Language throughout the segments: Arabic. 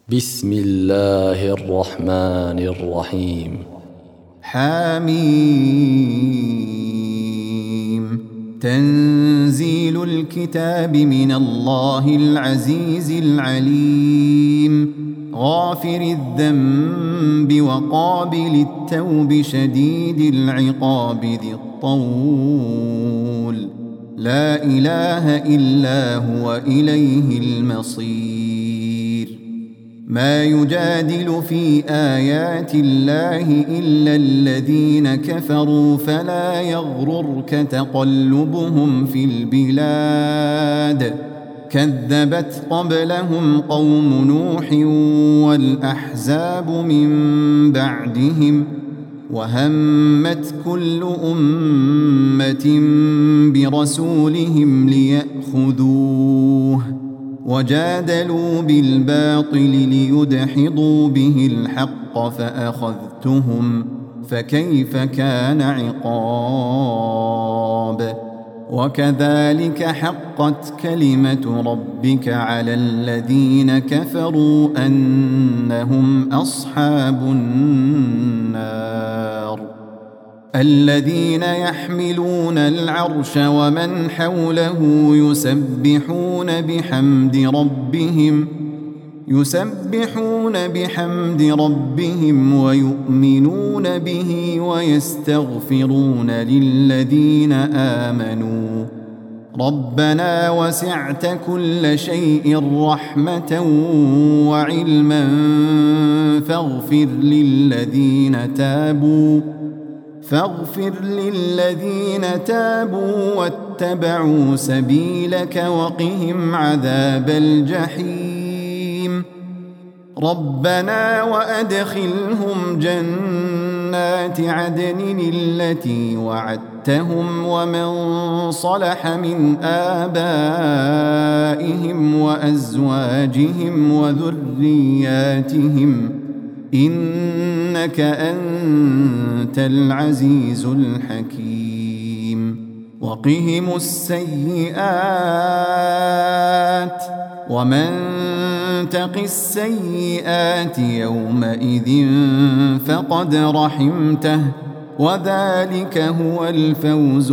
بسم الله الرحمن الرحيم. حميم. تنزيل الكتاب من الله العزيز العليم، غافر الذنب وقابل التوب شديد العقاب ذي الطول، لا إله إلا هو إليه المصير. ما يجادل في آيات الله إلا الذين كفروا، فلا يغررك تقلبهم في البلاد. كذبت قبلهم قوم نوح والأحزاب من بعدهم، وهمت كل أمة برسولهم ليأخذوه، وجادلوا بالباطل ليدحضوا به الحق فأخذتهم، فكيف كان عقاب. وكذلك حقت كلمة ربك على الذين كفروا أنهم أصحاب النار. الذين يحملون العرش ومن حوله يسبحون بحمد ربهم ويؤمنون به ويستغفرون للذين آمنوا ربنا وسعت كل شيء رحمة وعلما فاغفر للذين تابوا واتبعوا سبيلك وقهم عذاب الجحيم. ربنا وأدخلهم جنات عدن التي وعدتهم ومن صلح من آبائهم وأزواجهم وذرياتهم إنك أنت العزيز الحكيم. وقهم السيئات، ومن تق السيئات يومئذ فقد رحمته، وذلك هو الفوز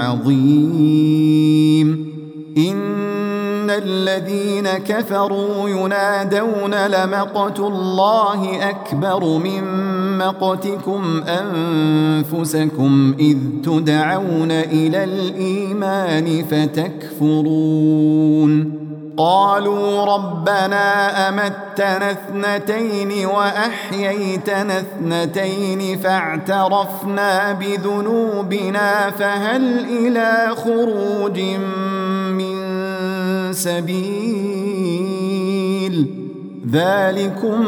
العظيم. إن الذين كفروا ينادون لمقت الله أكبر من مقتكم أنفسكم إذ تدعون إلى الإيمان فتكفرون. قالوا ربنا أمتنا اثنتين وأحييتنا اثنتين فاعترفنا بذنوبنا فهل إلى خروج من سبيل. ذلكم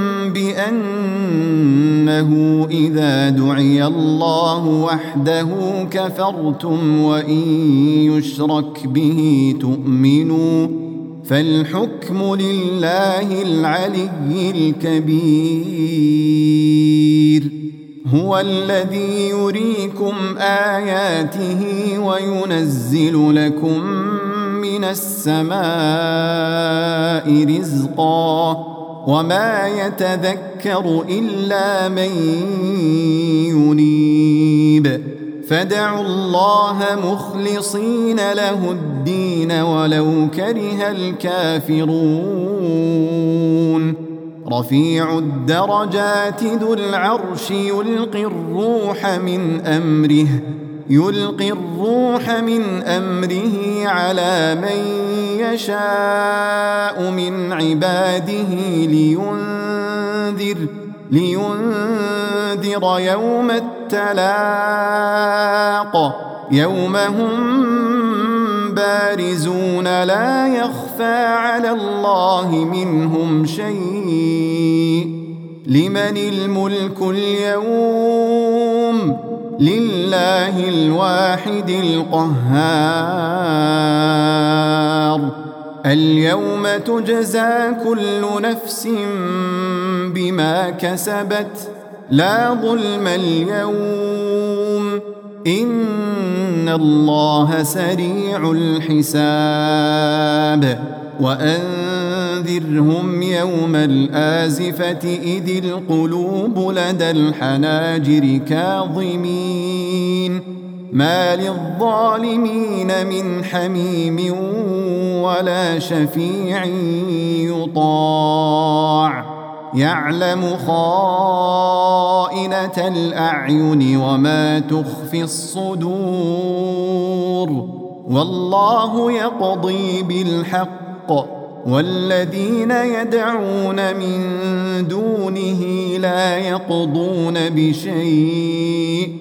بأنه إذا دعي الله وحده كفرتم وإن يشرك به تؤمنوا، فالحكم لله العلي الكبير. هو الذي يريكم آياته وينزل لكم من السماء رزقا، وما يتذكر إلا من ينيب. فادعوا الله مخلصين له الدين ولو كره الكافرون. رفيع الدرجات ذو العرش يلقي الروح من أمره على من يشاء من عباده لينذر يوم التلاق، يوم هم بارزون لا يخفى على الله منهم شيء. لمن الملك اليوم؟ لله الواحد القهار. اليوم تجزى كل نفس بما كسبت، لا ظلم اليوم، إن الله سريع الحساب. وأن وأنذرهم يوم الآزفة إذ القلوب لدى الحناجر كاظمين ما للظالمين من حميم ولا شفيع يطاع يعلم خائنة الأعين وما تخفي الصدور والله يقضي بالحق والذين يدعون من دونه لا يقضون بشيء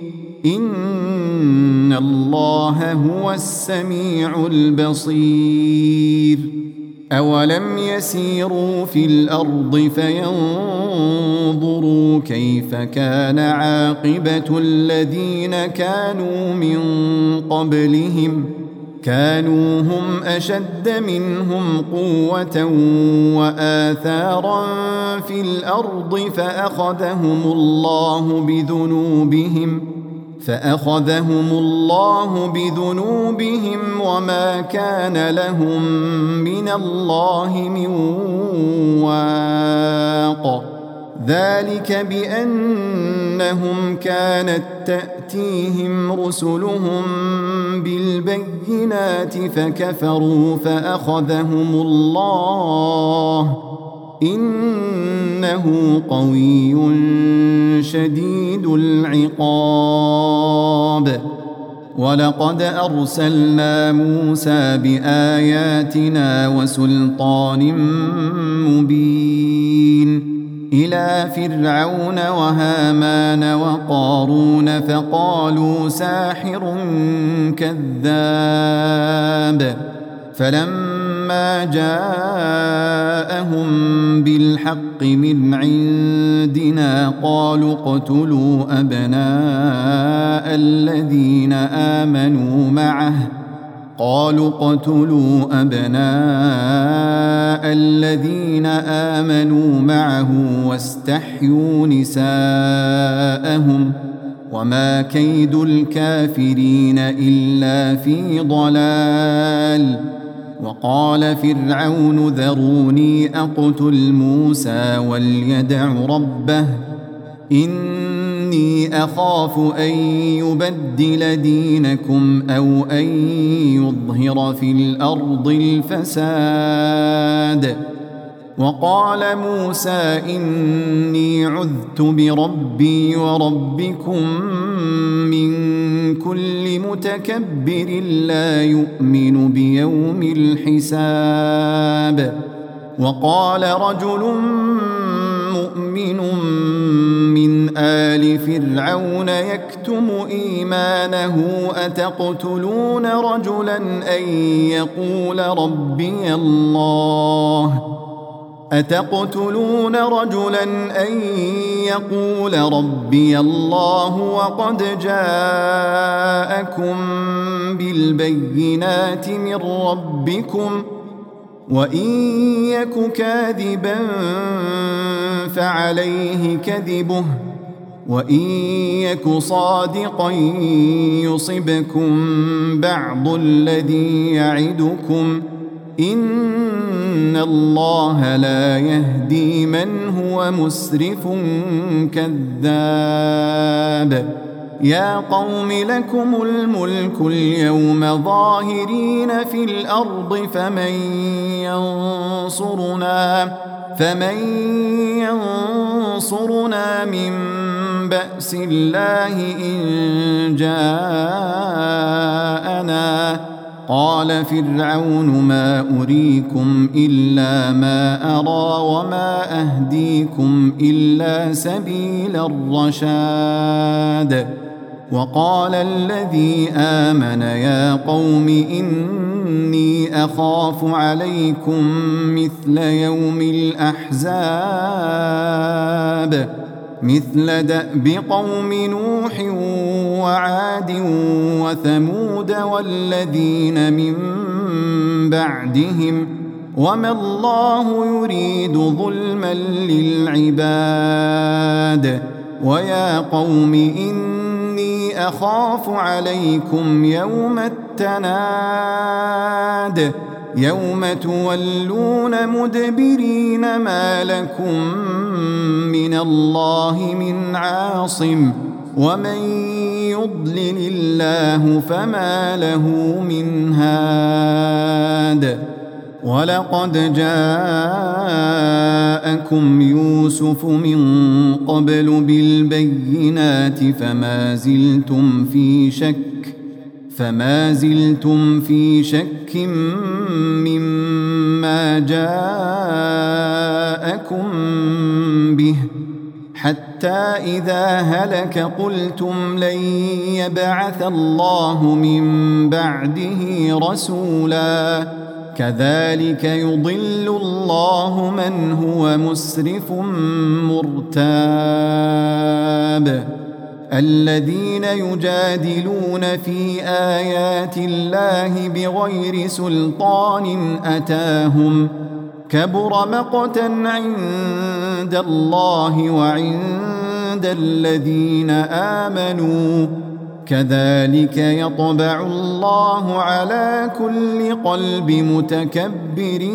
إن الله هو السميع البصير أولم يسيروا في الأرض فينظروا كيف كان عاقبة الذين كانوا من قبلهم كانوا هم أشد منهم قوة وآثارا في الأرض فأخذهم الله بذنوبهم وما كان لهم من الله من واق ذلك بأنهم كانت تأتيهم رسلهم بالبينات فكفروا فأخذهم الله إنه قوي شديد العقاب ولقد أرسلنا موسى بآياتنا وسلطان مبين إلى فرعون وهامان وقارون فقالوا ساحر كذاب فلما جاءهم بالحق من عندنا قالوا اقتلوا أبناء الذين آمنوا معه واستحيوا نساءهم وما كيد الكافرين إلا في ضلال وقال فرعون ذروني أقتل موسى وليدع ربه إني أخاف أن يبدل دينكم أو أن يظهر في الأرض الفساد وقال موسى إني عذت بربي وربكم من كل متكبر لا يؤمن بيوم الحساب وقال رجل مؤمن من آل فرعون يكتم إيمانه أتقتلون رجلا أن يقول ربي الله وقد جاءكم بالبينات من ربكم وإن يك كاذبا فعليه كذبه وإن يك صادقا يصبكم بعض الذي يعدكم إن الله لا يهدي من هو مسرف كذاب يا قوم لكم الملك اليوم ظاهرين في الأرض فمن ينصرنا من بأس الله إن جاءنا قال فرعون ما أريكم إلا ما أرى وما أهديكم إلا سبيل الرشاد وقال الذي آمن يا قوم إني أخاف عليكم مثل يوم الأحزاب مثل دأب قوم نوح وعاد وثمود والذين من بعدهم وما الله يريد ظلما للعباد ويا قوم إني أخاف عليكم يوم التناد يوم تولون مدبرين ما لكم من الله من عاصم ومن يضلل الله فما له من هاد ولقد جاءكم يوسف من قبل بالبينات فما زلتم في شك مما جاءكم به حتى إذا هلك قلتم لن يبعث الله من بعده رسولا كذلك يضل الله من هو مسرف مرتاب الذين يجادلون في آيات الله بغير سلطان أتاهم كبر مقتا عند الله وعند الذين آمنوا كذلك يطبع الله على كل قلب متكبر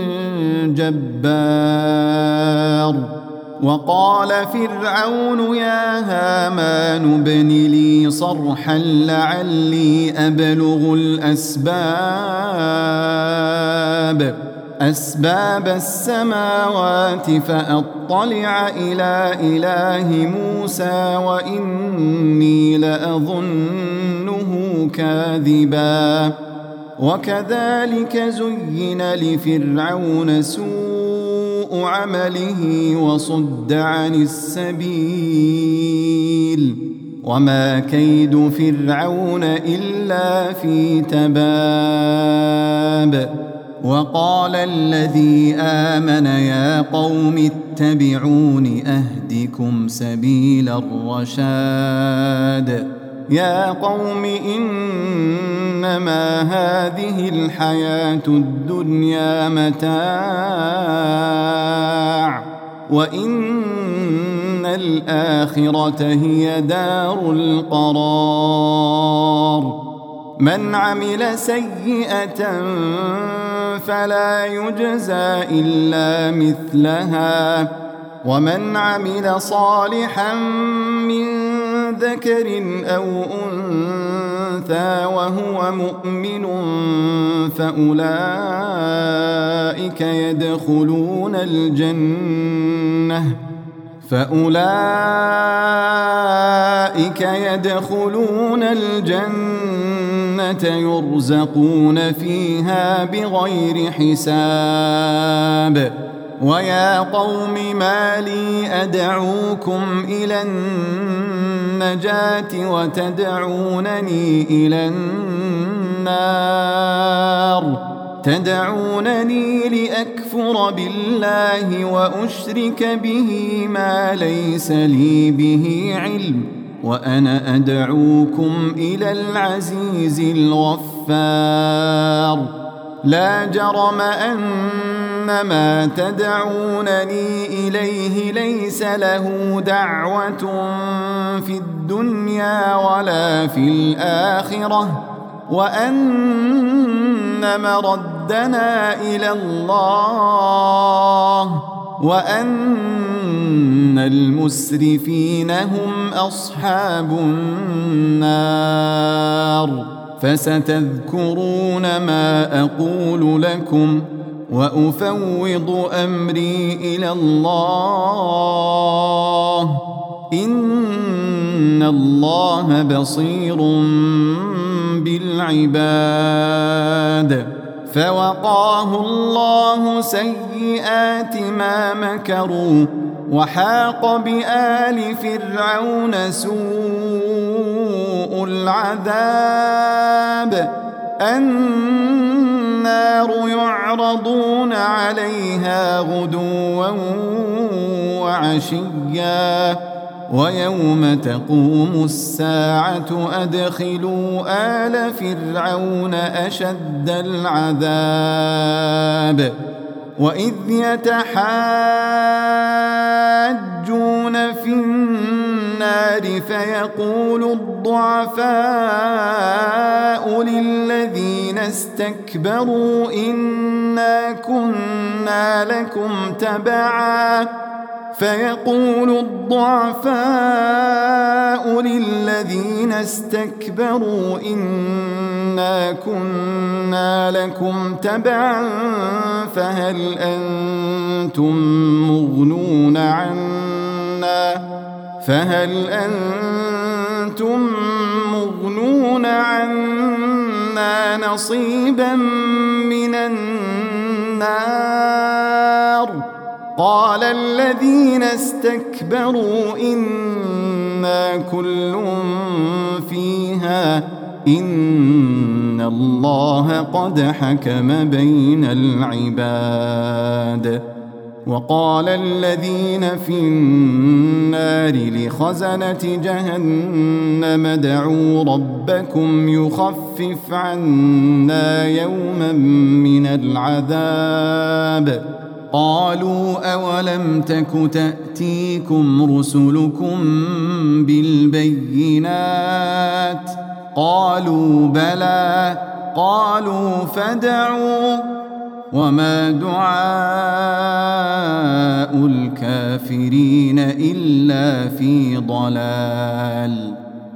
جبار وقال فرعون يا هامان ابن لي صرحا لعلي أبلغ أسباب السماوات فأطلع إلى إله موسى وإني لأظنه كاذبا وكذلك زين لفرعون سوء عمله وصد عن السبيل وما كيد فرعون إلا في تباب وقال الذي آمن يا قوم اتبعون أهدكم سبيل الرشاد يا قوم إنما هذه الحياة الدنيا متاع وإن الآخرة هي دار القرار من عمل سيئة فلا يجزى إلا مثلها ومن عمل صالحا من ذكر أو أنثى وهو مؤمن فأولئك يدخلون الجنة يرزقون فيها بغير حساب ويا قوم ما لي أدعوكم إلى النجاة وتدعونني إلى النار تدعونني لأكفر بالله وأشرك به ما ليس لي به علم وأنا أدعوكم إلى العزيز الغفار لا جرم أن ما تدعونني إليه ليس له دعوة في الدنيا ولا في الآخرة وأن مردنا إلى الله وأن المسرفين هم أصحاب النار فستذكرون ما أقول لكم وأفوض أمري إلى الله إن الله بصير بالعباد فوقاه الله سيئات ما مكروا وحاق بآل فرعون سوء العذاب النار يعرضون عليها غدوا وعشيا ويوم تقوم الساعة أدخلوا آل فرعون أشد العذاب وإذ يتحاجون في النار فيقول الضعفاء للذين استكبروا إنا كنا لكم تبعا فيقول الضعفاء للذين استكبروا إنا كنا لكم تبعا فهل أنتم مغنون عنا نصيبا من النار قال الذين استكبروا إنا كل فيها إن الله قد حكم بين العباد وقال الذين في النار لخزنة جهنم ادعوا ربكم يخفف عنا يوما من العذاب قالوا أولم تك تأتيكم رسلكم بالبينات قالوا بلى قالوا فادعوا وما دعاء الكافرين إلا في ضلال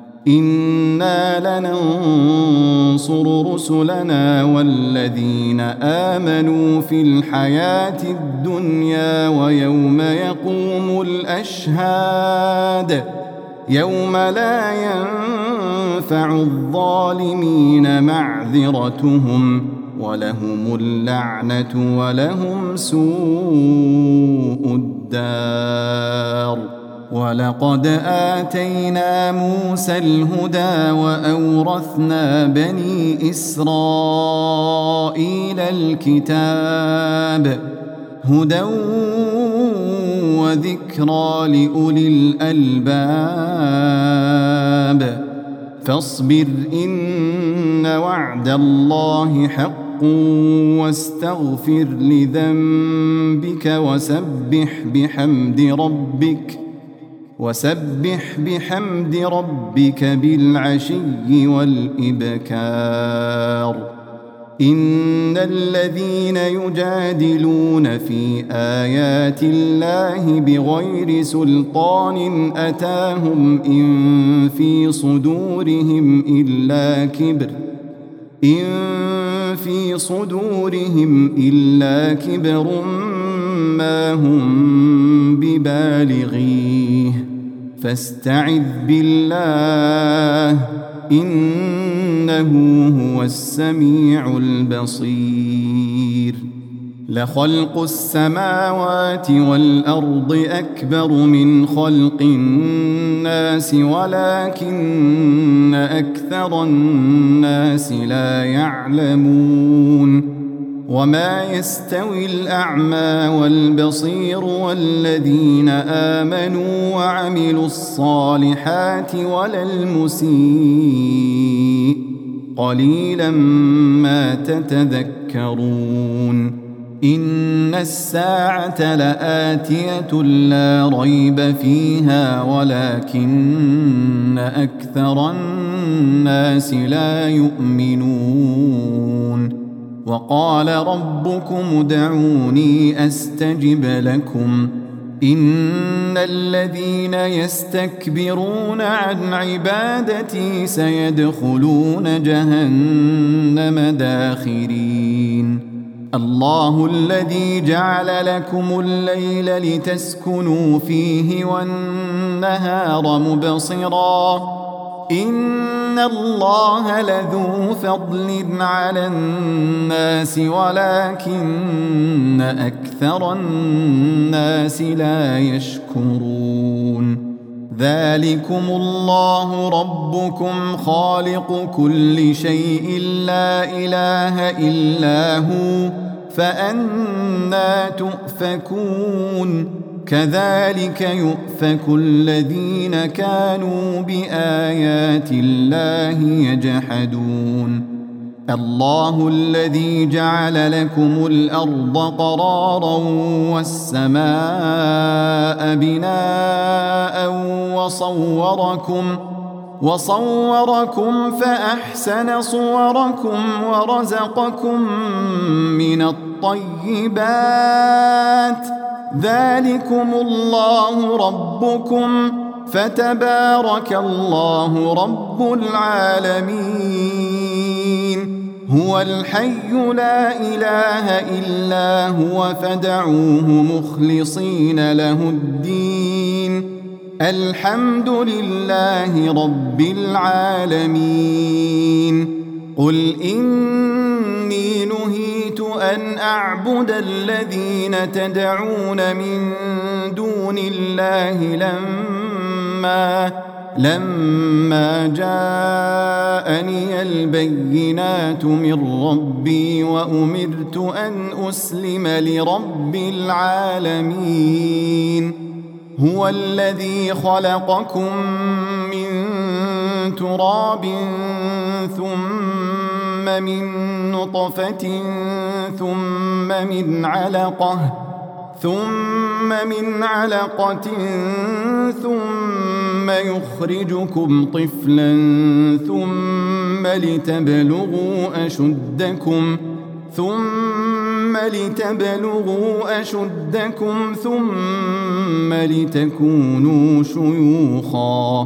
إنا لننصر رسلنا والذين آمنوا في الحياة الدنيا ويوم يقوم الأشهاد يوم لا ينفع الظالمين معذرتهم ولهم اللعنة ولهم سوء الدار ولقد آتينا موسى الهدى وأورثنا بني إسرائيل الكتاب هدى وذكرى لأولي الألباب فاصبر إن وعد الله حق واستغفر لذنبك وسبح بحمد ربك بالعشي والإبكار إن الذين يجادلون في آيات الله بغير سلطان أتاهم إن في صدورهم إلا كبر ما هم ببالغيه فاستعذ بالله إنه هو السميع البصير لخلق السماوات والأرض أكبر من خلق الناس ولكن أكثر الناس لا يعلمون وما يستوي الأعمى والبصير والذين آمنوا وعملوا الصالحات ولا المسيء قليلا ما تتذكرون إن الساعة لآتية لا ريب فيها ولكن أكثر الناس لا يؤمنون وقال ربكم ادعوني أستجب لكم إن الذين يستكبرون عن عبادتي سيدخلون جهنم داخرين الله الذي جعل لكم الليل لتسكنوا فيه والنهار مبصرا إن الله لذو فضل على الناس ولكن أكثر الناس لا يشكرون ذلكم الله ربكم خالق كل شيء لا إله إلا هو فأنى تؤفكون كذلك يؤفك الذين كانوا بآيات الله يجحدون الله الذي جعل لكم الأرض قرارا والسماء بناء وصوركم فأحسن صوركم ورزقكم من الطيبات ذلكم الله ربكم فتبارك الله رب العالمين هو الحي لا إله إلا هو فادعوه مخلصين له الدين الحمد لله رب العالمين قل إني نهيت أن أعبد الذين تدعون من دون الله لما جاءني البينات من ربي وأمرت أن أسلم لرب العالمين هو الذي خلقكم من تراب ثم من نطفة ثم من علقة ثم يخرجكم طفلا ثم لتبلغوا أشدكم ثم لتكونوا شيوخا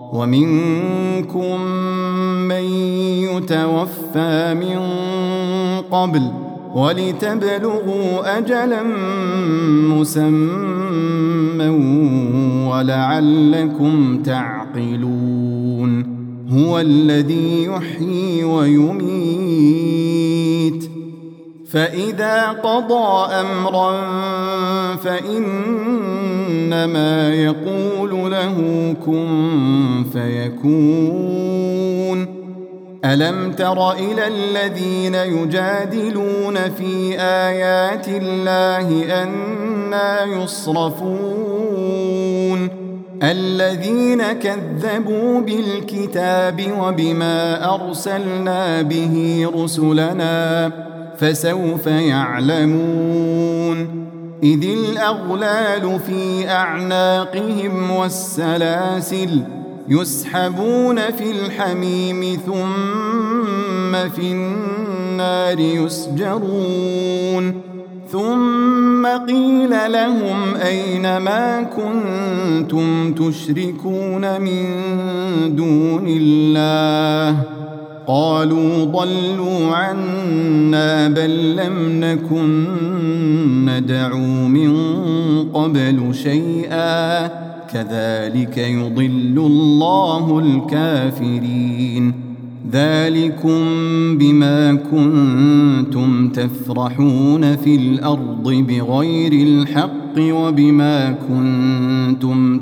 ومنكم من يتوفى من قبل ولتبلغوا أجلا مسمى ولعلكم تعقلون هو الذي يحيي ويميت فإذا قضى أمرا فإنما يقول له كن فيكون ألم تر إلى الذين يجادلون في آيات الله أنى يصرفون الذين كذبوا بالكتاب وبما أرسلنا به رسلنا فسوف يعلمون إذ الأغلال في أعناقهم والسلاسل يسحبون في الحميم ثم في النار يسجرون ثم قيل لهم أين ما كنتم تشركون من دون الله قالوا ضلوا عنا بل لم نكن ندعو من قبل شيئا كذلك يضل الله الكافرين ذلكم بما كنتم تفرحون في الأرض بغير الحق وبما كنتم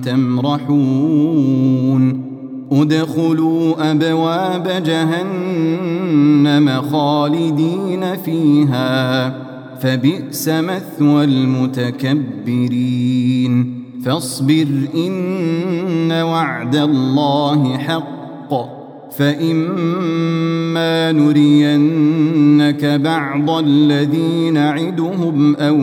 تمرحون ادخلوا أبواب جهنم خالدين فيها فبئس مثوى المتكبرين فاصبر إن وعد الله حق فإما نرينك بعض الذي نعدهم أو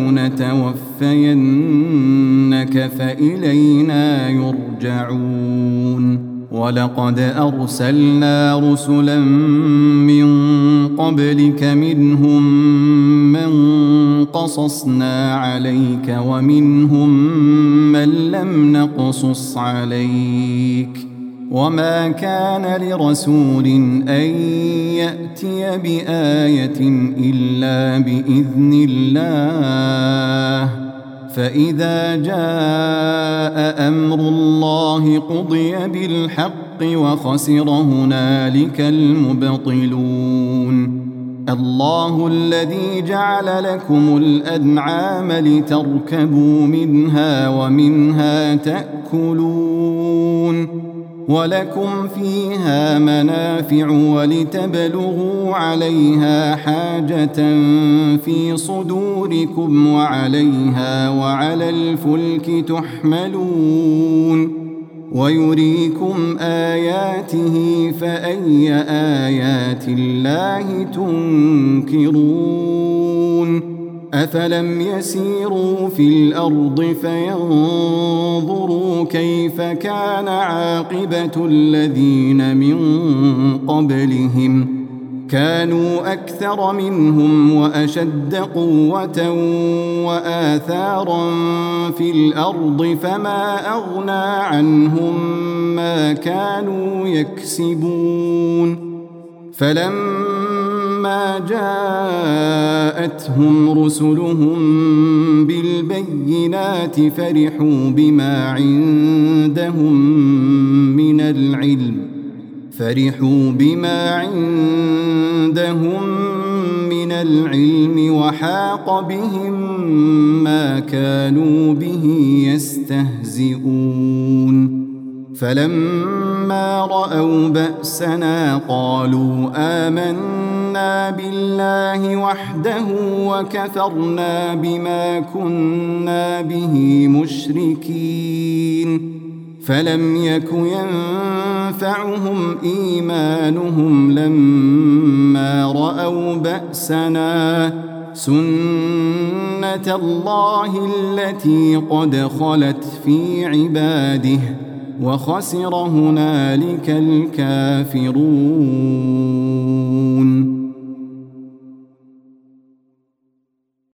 نتوفينك فإلينا يرجعون ولقد أرسلنا رسلا من قبلك منهم من قصصنا عليك ومنهم من لم نقصص عليك وما كان لرسول أن يأتي بآية إلا بإذن الله فإذا جاء أمر الله قضي بالحق وخسر هنالك المبطلون الله الذي جعل لكم الأنعام لتركبوا منها ومنها تأكلون ولكم فيها منافع ولتبلغوا عليها حاجة في صدوركم وعليها وعلى الفلك تحملون ويريكم آياته فأي آيات الله تنكرون أفلم يسيروا في الأرض فينظروا كيف كان عاقبة الذين من قبلهم كانوا أكثر منهم وأشد قوة وآثارا في الأرض فما أغنى عنهم ما كانوا يكسبون فلما جاءتهم رسلهم بالبينات فرحوا بما عندهم من العلم وحاق بهم ما كانوا به يستهزئون فلما رأوا بأسنا قالوا آمنا بالله وحده وكفرنا بما كنا به مشركين فلم يك ينفعهم إيمانهم لما رأوا بأسنا سنة الله التي قد خلت في عباده وخسر هنالك الكافرون